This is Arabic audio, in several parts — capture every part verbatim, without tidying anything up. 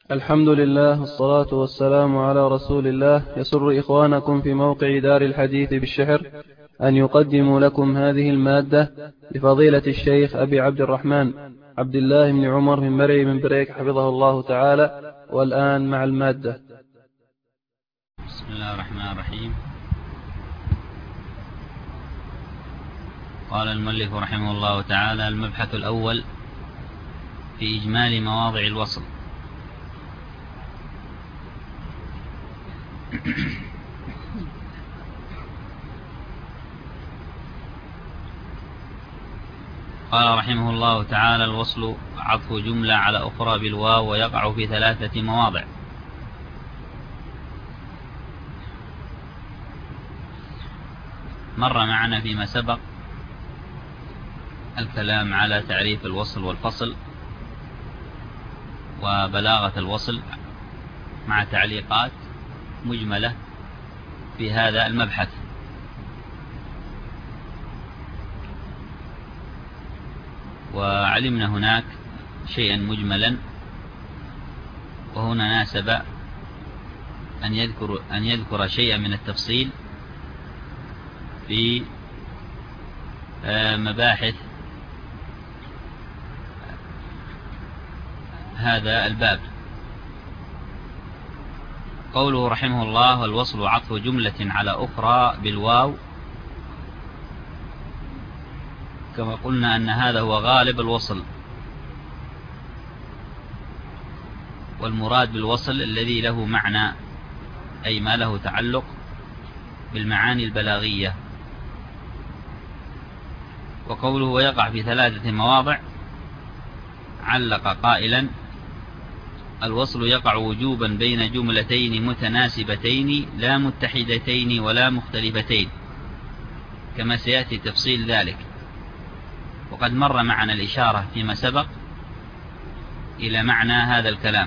الحمد لله والصلاة والسلام على رسول الله. يسر إخوانكم في موقع دار الحديث بالشحر أن يقدموا لكم هذه المادة لفضيلة الشيخ أبي عبد الرحمن عبد الله بن عمر من مرعي من بريك حفظه الله تعالى. والآن مع المادة. بسم الله الرحمن الرحيم. قال المؤلف رحمه الله تعالى: المبحث الأول في إجمال مواضع الوصل. قال رحمه الله تعالى: الوصل عطف جملة على أخرى بالواو، ويقع في ثلاثة مواضع. مر معنا فيما سبق الكلام على تعريف الوصل والفصل وبلاغة الوصل مع تعليقات مجملة في هذا المبحث. وعلمنا هناك شيئا مجملا، وهنا ناسب أن يذكر, أن يذكر شيئا من التفصيل في مباحث هذا الباب. قوله رحمه الله: والوصل عطف جملة على أخرى بالواو. كما قلنا أن هذا هو غالب الوصل، والمراد بالوصل الذي له معنى، أي ما له تعلق بالمعاني البلاغية. وقوله ويقع في ثلاثة مواضع، علق قائلا: الوصل يقع وجوبا بين جملتين متناسبتين لا متحدتين ولا مختلفتين، كما سيأتي تفصيل ذلك. وقد مر معنا الإشارة فيما سبق إلى معنى هذا الكلام.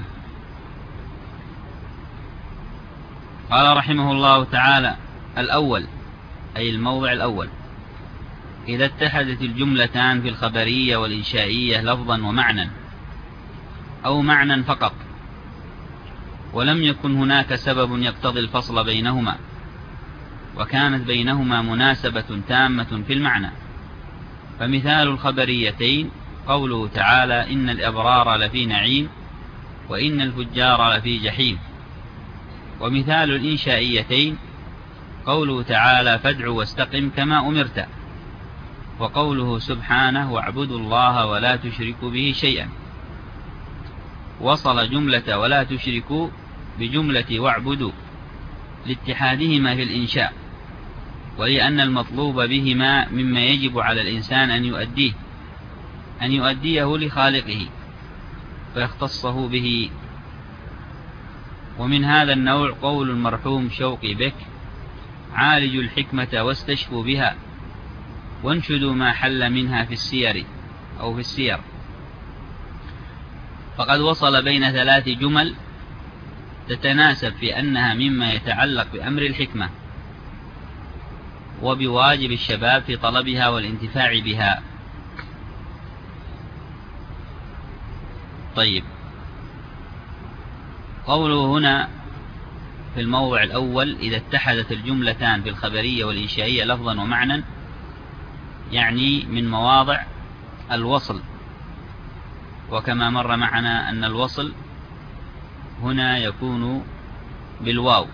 قال رحمه الله تعالى: الأول، أي الموضع الأول: إذا اتحدت الجملتان في الخبرية والإنشائية لفظا ومعنى، أو معنى فقط، ولم يكن هناك سبب يقتضي الفصل بينهما، وكانت بينهما مناسبة تامة في المعنى. فمثال الخبريتين قوله تعالى: إن الأبرار لفي نعيم وإن الفجار لفي جحيم. ومثال الإنشائيتين قوله تعالى: فادع واستقم كما أمرت. وقوله سبحانه: واعبدوا الله ولا تشركوا به شيئا. وصل جملة ولا تشركوا بجملة واعبدوا لاتحادهما في الإنشاء، ولأن المطلوب بهما مما يجب على الإنسان أن يؤديه أن يؤديه لخالقه فيختصه به. ومن هذا النوع قول المرحوم شوقي بك: عالجوا الحكمة واستشفوا بها، وانشدوا ما حل منها في السير أو في السير. فقد وصل بين ثلاث جمل تتناسب في أنها مما يتعلق بأمر الحكمة وبواجب الشباب في طلبها والانتفاع بها. طيب، قوله هنا في الموضع الأول: إذا اتحدت الجملتان في الخبرية والإنشائية لفظا ومعنى، يعني من مواضع الوصل. وكما مر معنا أن الوصل هنا يكون بالواو،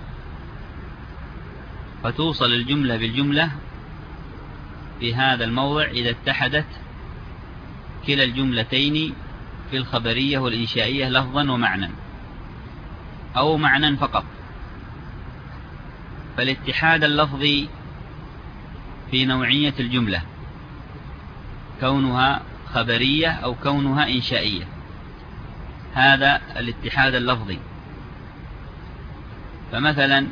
فتوصل الجملة بالجملة في هذا الموضع إذا اتحدت كلا الجملتين في الخبرية والإنشائية لفظا ومعنى، أو معنى فقط. فالاتحاد اللفظي في نوعية الجملة، كونها خبرية أو كونها إنشائية، هذا الاتحاد اللفظي. فمثلا: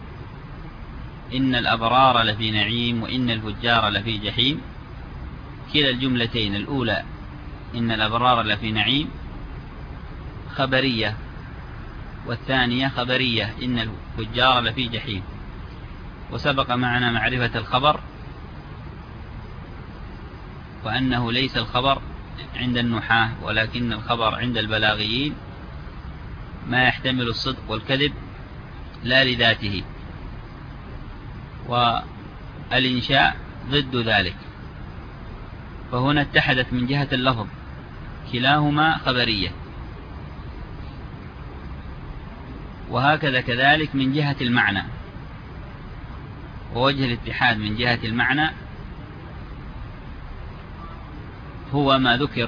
إن الأبرار لفي نعيم وإن الفجار لفي جحيم، كلا الجملتين الأولى إن الأبرار لفي نعيم خبرية، والثانية خبرية إن الفجار لفي جحيم. وسبق معنا معرفة الخبر، وأنه ليس الخبر عند النحاة ولكن الخبر عند البلاغيين ما يحتمل الصدق والكذب لا لذاته، والإنشاء ضد ذلك. فهنا اتحدت من جهة اللفظ، كلاهما خبرية. وهكذا كذلك من جهة المعنى، ووجه الاتحاد من جهة المعنى هو ما ذكر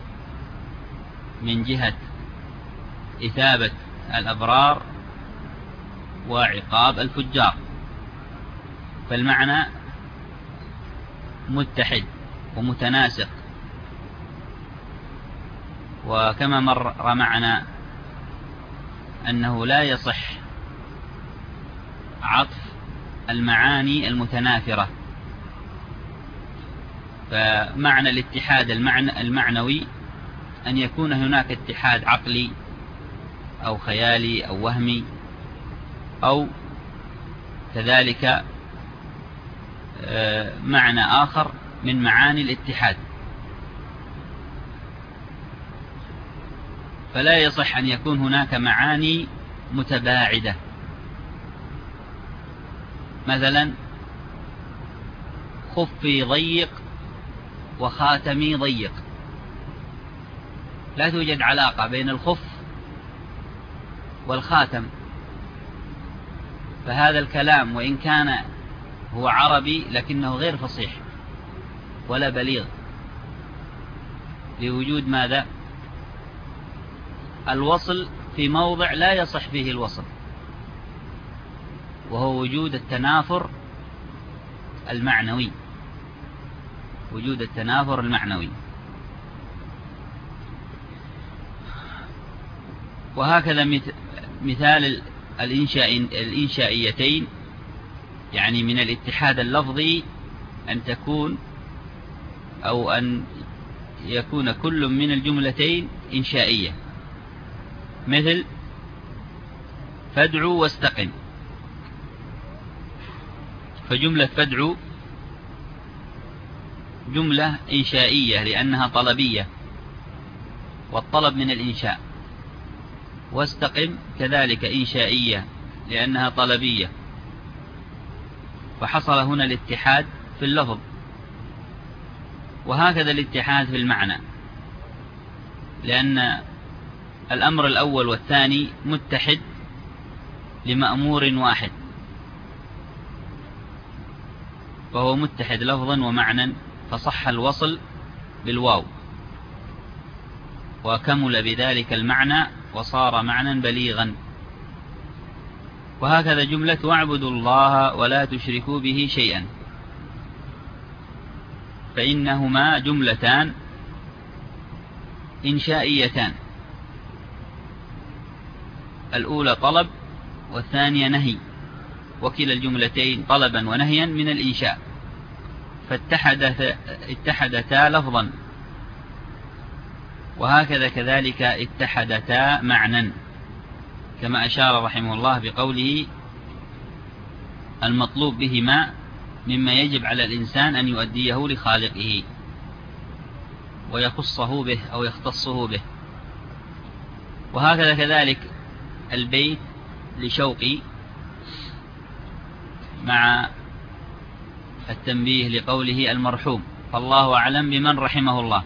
من جهة إثابة الأبرار وعقاب الفجار، فالمعنى متحد ومتناسق. وكما مر معنا أنه لا يصح عطف المعاني المتنافرة، فمعنى الاتحاد المعنى المعنوي أن يكون هناك اتحاد عقلي أو خيالي أو وهمي، أو كذلك معنى آخر من معاني الاتحاد. فلا يصح أن يكون هناك معاني متباعدة، مثلا خفي ضيق وخاتمي ضيق، لا توجد علاقة بين الخف والخاتم. فهذا الكلام وإن كان هو عربي لكنه غير فصيح ولا بليغ، لوجود ماذا؟ الوصل في موضع لا يصح فيه الوصل، وهو وجود التنافر المعنوي، وجود التنافر المعنوي. وهكذا مثال الإنشائيتين، يعني من الاتحاد اللفظي أن تكون أو أن يكون كل من الجملتين إنشائية، مثل فادعوا واستقم. فجملة فادعوا جملة إنشائية لأنها طلبية، والطلب من الإنشاء. واستقم كذلك إنشائية لأنها طلبية، فحصل هنا الاتحاد في اللفظ. وهكذا الاتحاد في المعنى، لأن الأمر الأول والثاني متحد لمأمور واحد، فهو متحد لفظا ومعنى، فصح الوصل بالواو، وكمل بذلك المعنى وصار معنى بليغا. وهكذا جملة واعبدوا الله ولا تشركوا به شيئا، فإنهما جملتان إنشائيتان، الأولى طلب والثانية نهي، وكلا الجملتين طلبا ونهيا من الإنشاء، فاتحدتا اتحدتا لفظا. وهكذا كذلك اتحدتا معنى، كما أشار رحمه الله بقوله المطلوب بهما مما يجب على الإنسان أن يؤديه لخالقه ويخصه به أو يختصه به. وهكذا كذلك البيت لشوقي مع التنبيه لقوله المرحوم، فالله أعلم بمن رحمه الله،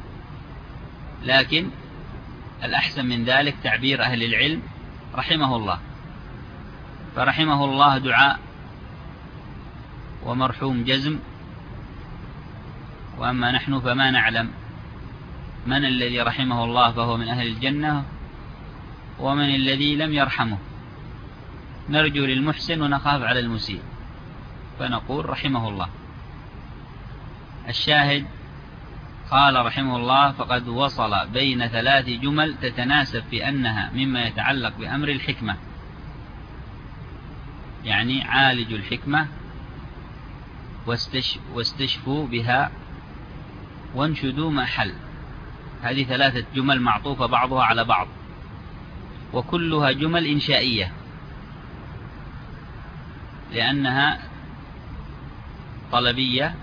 لكن الأحسن من ذلك تعبير أهل العلم رحمه الله، فرحمه الله دعاء، ومرحوم جزم. وأما نحن فما نعلم من الذي رحمه الله فهو من أهل الجنة، ومن الذي لم يرحمه. نرجو للمحسن ونخاف على المسيء، فنقول رحمه الله. الشاهد قال رحمه الله فقد وصل بين ثلاث جمل تتناسب في أنها مما يتعلق بأمر الحكمة، يعني عالج الحكمة واستشفوا بها وانشدوا ما حل. هذه ثلاثة جمل معطوفة بعضها على بعض، وكلها جمل إنشائية لأنها طلبية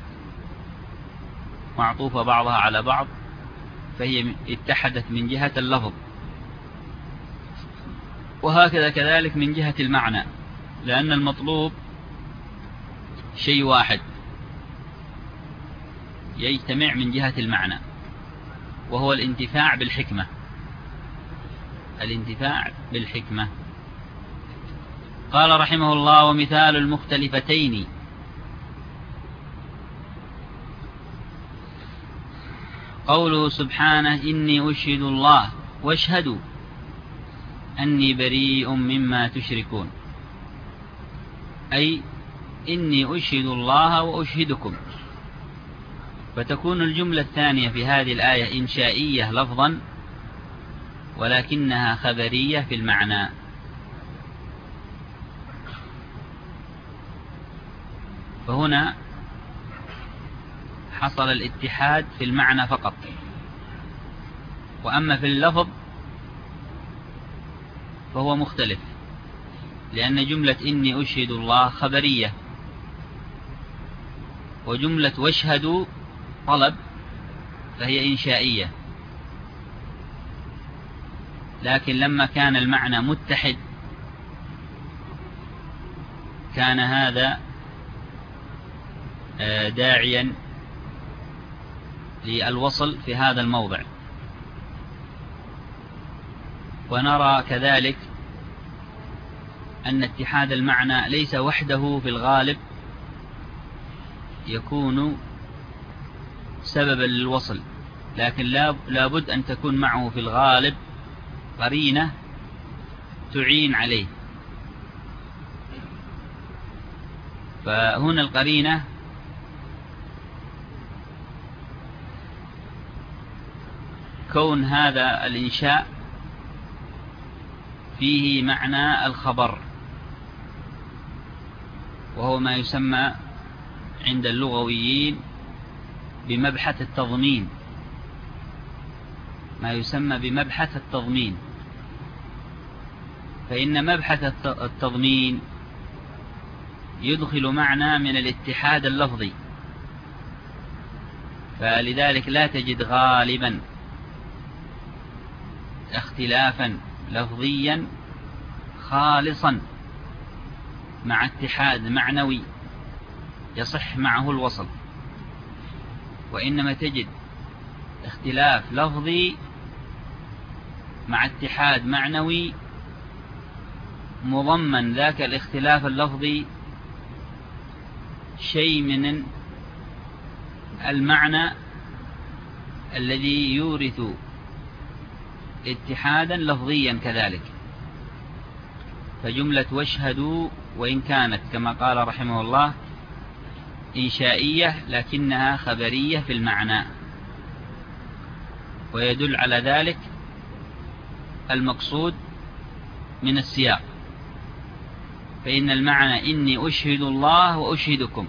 معطوفة بعضها على بعض، فهي اتحدت من جهة اللفظ. وهكذا كذلك من جهة المعنى، لأن المطلوب شيء واحد يجتمع من جهة المعنى، وهو الانتفاع بالحكمة. الانتفاع بالحكمة. قال رحمه الله: ومثال المختلفتين قوله سبحانه: إني أشهد الله واشهدوا أني بريء مما تشركون، أي إني أشهد الله وأشهدكم. فتكون الجملة الثانية في هذه الآية إنشائية لفظا، ولكنها خبرية في المعنى. فهنا حصل الاتحاد في المعنى فقط، وأما في اللفظ فهو مختلف، لأن جملة إني أشهد الله خبرية، وجملة واشهدوا طلب فهي إنشائية. لكن لما كان المعنى متحد كان هذا داعيا للوصل في هذا الموضع. ونرى كذلك أن اتحاد المعنى ليس وحده في الغالب يكون سببا للوصل، لكن لا بد أن تكون معه في الغالب قرينة تعين عليه. فهنا القرينة كون هذا الإنشاء فيه معنى الخبر، وهو ما يسمى عند اللغويين بمبحث التضمين، ما يسمى بمبحث التضمين. فإن مبحث التضمين يدخل معنى من الاتحاد اللفظي، فلذلك لا تجد غالبا اختلافا لفظيا خالصا مع اتحاد معنوي يصح معه الوصل، وإنما تجد اختلاف لفظي مع اتحاد معنوي مضمن ذاك الاختلاف اللفظي شيء من المعنى الذي يورث اتحادا لفظيا كذلك. فجملة واشهدوا وإن كانت كما قال رحمه الله إنشائية لكنها خبرية في المعنى، ويدل على ذلك المقصود من السياق. فإن المعنى إني أشهد الله وأشهدكم،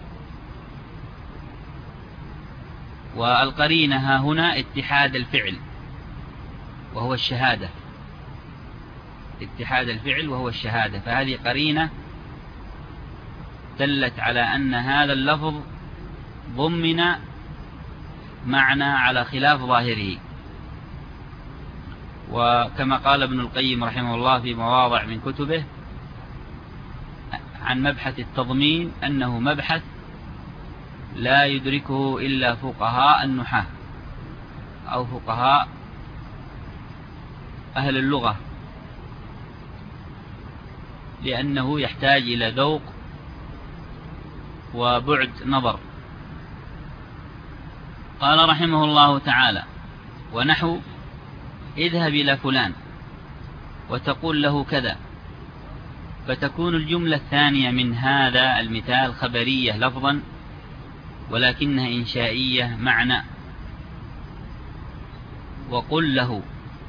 والقرينة ها هنا اتحاد الفعل وهو الشهادة، اتحاد الفعل وهو الشهادة. فهذه قرينة دلت على أن هذا اللفظ ضمن معنى على خلاف ظاهره. وكما قال ابن القيم رحمه الله في مواضع من كتبه عن مبحث التضمين أنه مبحث لا يدركه إلا فقهاء النحاة أو فقهاء أهل اللغة، لأنه يحتاج إلى ذوق وبعد نظر. قال رحمه الله تعالى: ونحو اذهب إلى فلان وتقول له كذا، فتكون الجملة الثانية من هذا المثال خبرية لفظا ولكنها إنشائية معنى. وقل له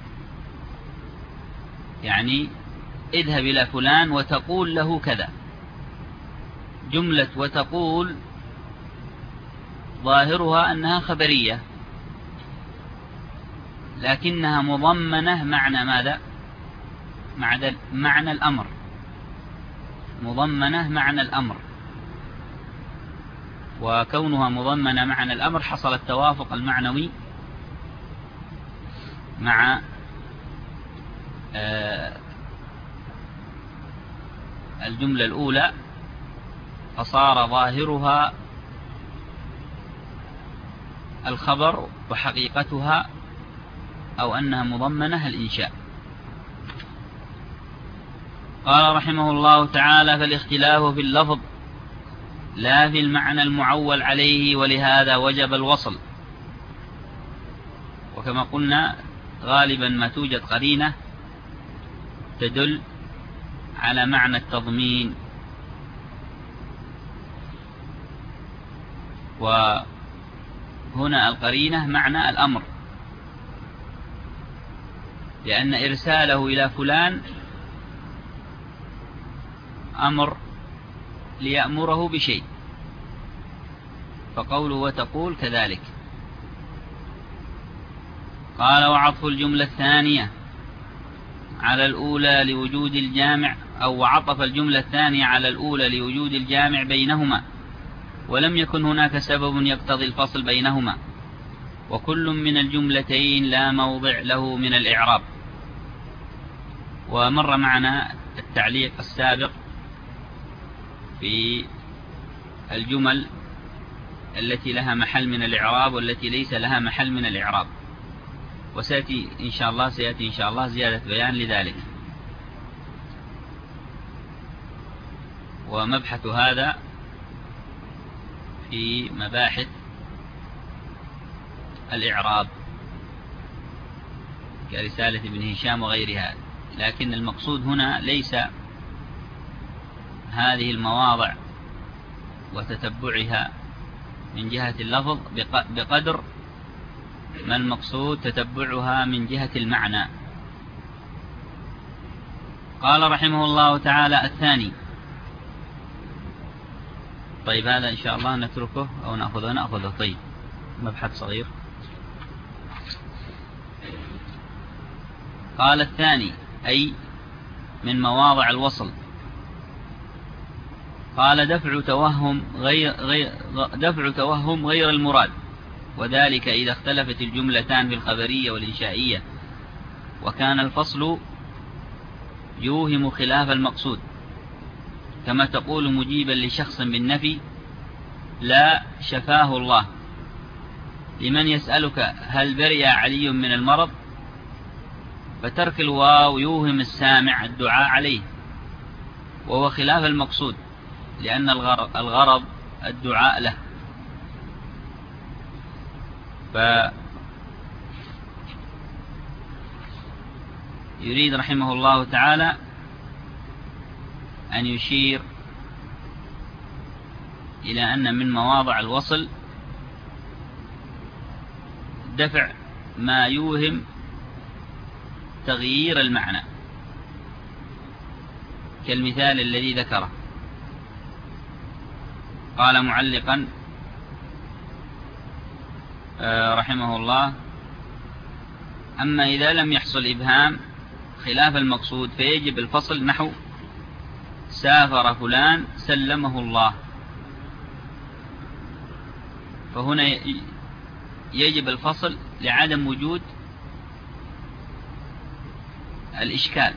يعني اذهب إلى فلان وتقول له كذا. جملة وتقول ظاهرها أنها خبرية لكنها مضمنة معنى ماذا؟ معنى الأمر، مضمنة معنى الأمر. وكونها مضمنة معنى الأمر حصل التوافق المعنوي مع الجملة الأولى فصار ظاهرها الخبر وحقيقتها أو أنها مضمنة الإنشاء. قال رحمه الله تعالى: فالاختلاف في اللفظ لا في المعنى المعول عليه، ولهذا وجب الوصل. وكما قلنا غالبا ما توجد قرينة تدل على معنى التضمين، وهنا القرينة معنى الأمر، لأن إرساله إلى فلان أمر ليأمره بشيء، فقوله وتقول كذلك. قال: وعطف الجملة الثانية على الأولى لوجود الجامع، أو وعطف الجملة الثانية على الأولى لوجود الجامع بينهما، ولم يكن هناك سبب يقتضي الفصل بينهما، وكل من الجملتين لا موضع له من الإعراب. ومر معنا التعليق السابق في الجمل التي لها محل من الإعراب والتي ليس لها محل من الإعراب، وسيأتي إن شاء الله سيأتي إن شاء الله زيادة بيان لذلك. ومبحث هذا في مباحث الإعراب كرسالة ابن هشام وغيرها، لكن المقصود هنا ليس هذه المواضع وتتبعها من جهة اللفظ بقدر ما المقصود تتبعها من جهة المعنى. قال رحمه الله تعالى: الثاني. طيب هذا إن شاء الله نتركه أو نأخذه نأخذه طيب مبحث صغير. قال: الثاني أي من مواضع الوصل. قال: دفع توهم غير, غير دفع توهم غير المراد، وذلك إذا اختلفت الجملتان في الخبرية والإنشائية، وكان الفصل يوهم خلاف المقصود، كما تقول مجيبا لشخص بالنفي: لا شفاه الله، لمن يسألك هل برئ علي من المرض، فترك الواو يوهم السامع الدعاء عليه، وهو خلاف المقصود، لأن الغرض الدعاء له. فيريد رحمه الله تعالى أن يشير إلى أن من مواضع الوصل دفع ما يوهم تغيير المعنى، كالمثال الذي ذكره. قال معلقا رحمه الله: أما إذا لم يحصل إبهام خلاف المقصود فيجب الفصل، نحو سافر فلان سلمه الله، فهنا يجب الفصل لعدم وجود الإشكال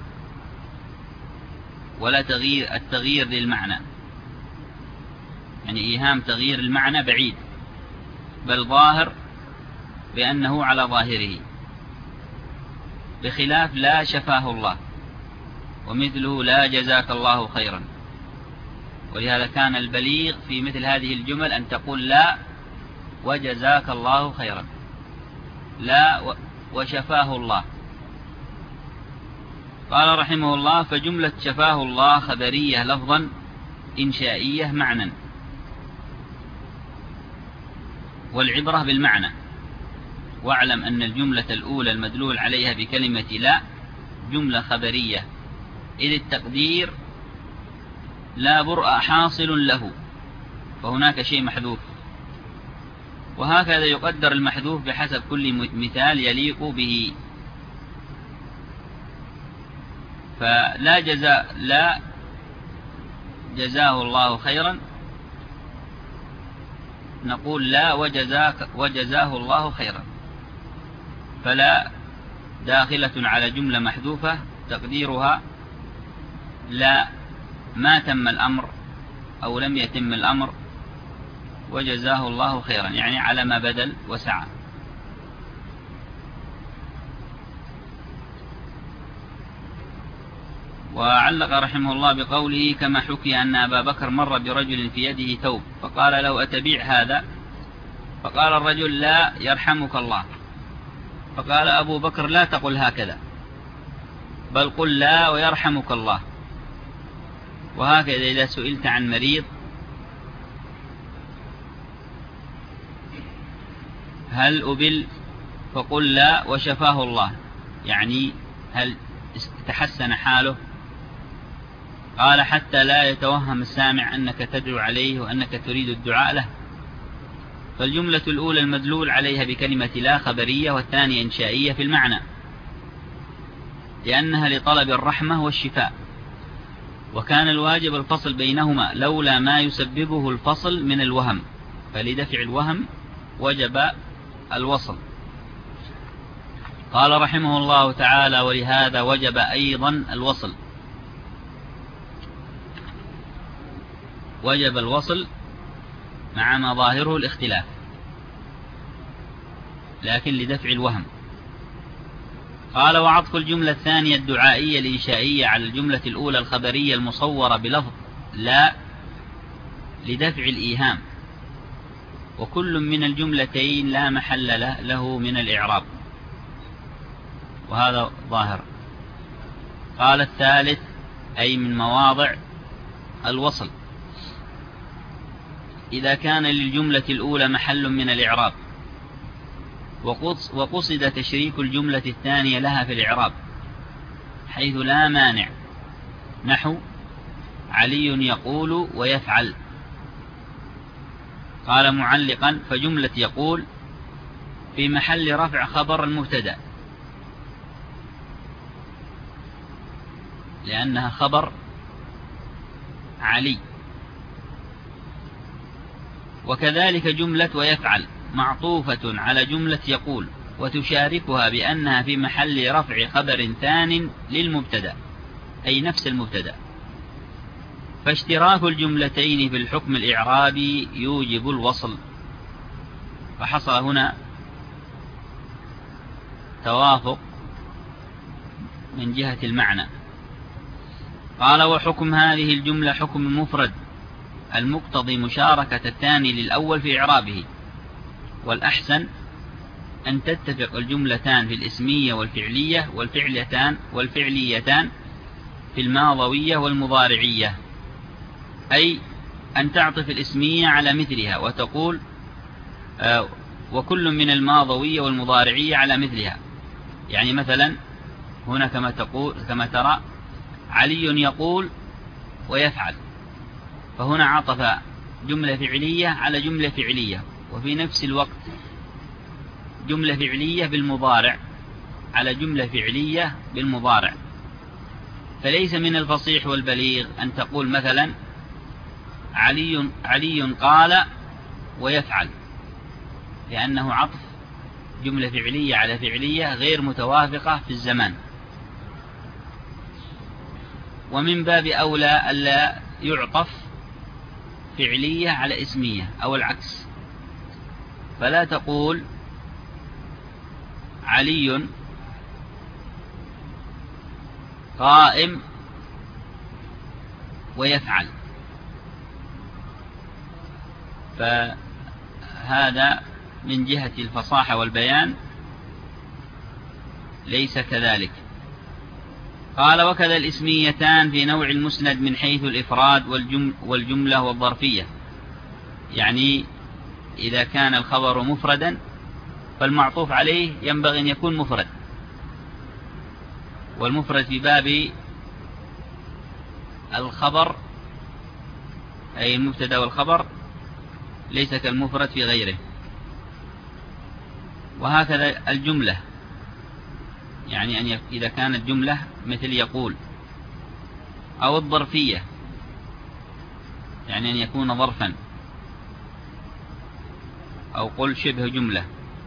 ولا تغيير التغيير للمعنى، يعني إيهام تغيير المعنى بعيد، بل ظاهر بأنه على ظاهره، بخلاف لا شفاه الله، ومثله لا جزاك الله خيرا. ولهذا كان البليغ في مثل هذه الجمل أن تقول لا وجزاك الله خيرا، لا وشفاه الله. قال رحمه الله: فجملة شفاه الله خبرية لفظا، إنشائية معنى، والعبرة بالمعنى. واعلم أن الجملة الأولى المدلول عليها بكلمة لا جملة خبرية، إذ التقدير لا برء حاصل له، فهناك شيء محذوف، وهكذا يقدر المحذوف بحسب كل مثال يليق به. فلا جزاء لا جزاه الله خيرا، نقول لا وجزاك وجزاه الله خيرا، فلا داخلة على جملة محذوفة تقديرها لا ما تم الأمر أو لم يتم الأمر وجزاه الله خيرا، يعني على ما بدل وسعى. وعلق رحمه الله بقوله: كما حكي أن أبا بكر مر برجل في يده ثوب فقال له: أتبيع هذا؟ فقال الرجل: لا يرحمك الله. فقال أبو بكر: لا تقل هكذا، بل قل لا ويرحمك الله. وهكذا إذا سئلت عن مريض هل أبل فقل لا وشفاه الله، يعني هل تحسن حاله؟ قال: حتى لا يتوهم السامع أنك تدعو عليه وأنك تريد الدعاء له. فالجملة الأولى المدلول عليها بكلمة لا خبرية، والثانية إنشائية في المعنى، لأنها لطلب الرحمة والشفاء، وكان الواجب الفصل بينهما لولا ما يسببه الفصل من الوهم، فلدفع الوهم وجب الوصل. قال رحمه الله تعالى: ولهذا وجب أيضا الوصل. وجب الوصل مع ما ظاهره الاختلاف، لكن لدفع الوهم. قال: وعطف الجملة الثانية الدعائية الإنشائية على الجملة الأولى الخبرية المصورة بلفظ لا لدفع الإيهام، وكل من الجملتين لا محل له من الإعراب، وهذا ظاهر. قال: الثالث أي من مواضع الوصل إذا كان للجملة الأولى محل من الإعراب وقصد تشريك الجملة الثانية لها في الإعراب حيث لا مانع، نحو علي يقول ويفعل. قال معلقا: فجملة يقول في محل رفع خبر المبتدأ، لأنها خبر علي. وكذلك جملة ويفعل معطوفة على جملة يقول، وتشاركها بأنها في محل رفع خبر ثان للمبتدأ، أي نفس المبتدأ. فاشتراك الجملتين في الحكم الإعرابي يوجب الوصل، فحصل هنا توافق من جهة المعنى. قال: وحكم هذه الجملة حكم مفرد المقتضي مشاركة الثاني للأول في إعرابه، والأحسن أن تتفق الجملتان في الاسمية والفعلية والفعليتان والفعليتان في الماضوية والمضارعية، أي أن تعطف الاسمية على مثلها وتقول آه وكل من الماضوية والمضارعية على مثلها. يعني مثلا هنا كما تقول كما ترى علي يقول ويفعل، فهنا عطف جملة فعلية على جملة فعلية، وفي نفس الوقت جملة فعلية بالمضارع على جملة فعلية بالمضارع. فليس من الفصيح والبليغ أن تقول مثلا علي علي قال ويفعل، لأنه عطف جملة فعلية على فعلية غير متوافقة في الزمان. ومن باب أولى ألا يعطف فعلية على اسمية أو العكس، فلا تقول علي قائم ويفعل، فهذا من جهة الفصاحة والبيان ليس كذلك. قال: وكذا الاسميتان في نوع المسند من حيث الإفراد والجم والجملة والظرفية، يعني إذا كان الخبر مفردا فالمعطوف عليه ينبغي أن يكون مفرد، والمفرد في باب الخبر أي المبتدا والخبر ليس كالمفرد في غيره. وهكذا الجملة، يعني أن إذا كانت جملة مثل يقول، أو الظرفية يعني أن يكون ظرفا، أو قل شبه جملة،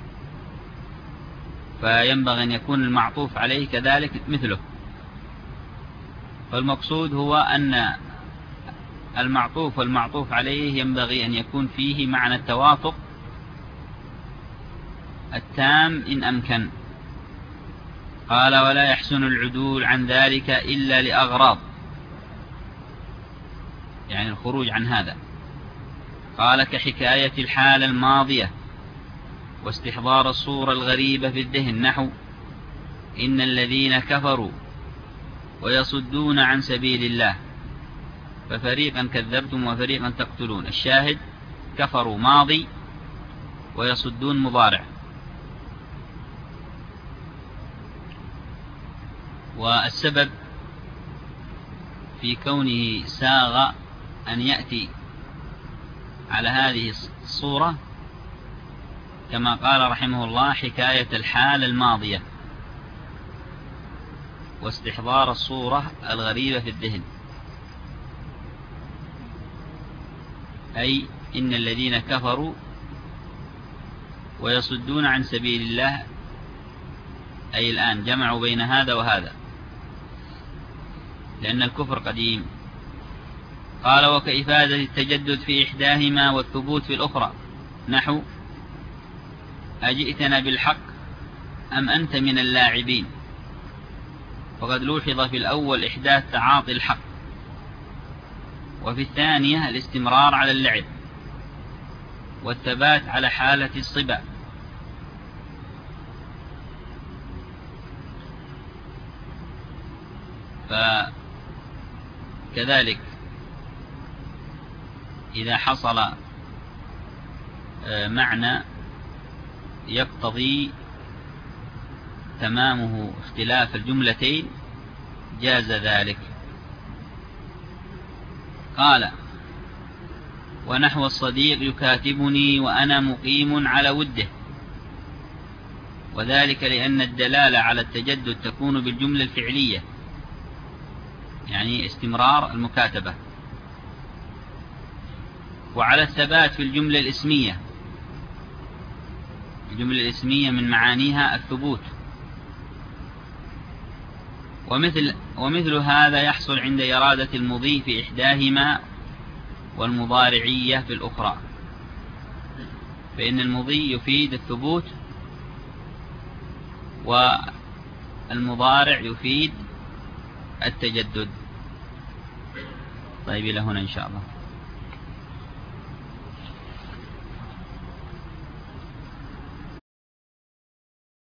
فينبغي أن يكون المعطوف عليه كذلك مثله. فالمقصود هو أن المعطوف والمعطوف عليه ينبغي أن يكون فيه معنى التوافق التام إن أمكن. قال ولا يحسن العدول عن ذلك إلا لأغراض، يعني الخروج عن هذا. قال كحكاية الحالة الماضية واستحضار الصورة الغريبة في الذهن، نحو إن الذين كفروا ويصدون عن سبيل الله ففريقا كذبتم وفريقا تقتلون. الشاهد كفروا ماضي ويصدون مضارع. والسبب في كونه ساغ أن يأتي على هذه الصورة كما قال رحمه الله حكاية الحال الماضية واستحضار الصورة الغريبة في الذهن، أي إن الذين كفروا ويصدون عن سبيل الله، أي الآن جمعوا بين هذا وهذا لأن الكفر قديم. قال وكإفادة التجدد في إحداهما والثبوت في الأخرى، نحو أجئتنا بالحق أم أنت من اللاعبين، وقد لوحظ في الأول إحداث تعاطي الحق، وفي الثانية الاستمرار على اللعب والثبات على حالة الصبا. فكذلك إذا حصل معنى يقتضي تمامه اختلاف الجملتين جاز ذلك. قال ونحو الصديق يكاتبني وأنا مقيم على وده، وذلك لأن الدلالة على التجدد تكون بالجملة الفعلية، يعني استمرار المكاتبة، وعلى الثبات في الجملة الاسمية. الجملة الاسمية من معانيها الثبوت، ومثل, ومثل هذا يحصل عند إرادة المضي في إحداهما والمضارعية في الأخرى، فإن المضي يفيد الثبوت والمضارع يفيد التجدد. طيب إلى هنا إن شاء الله.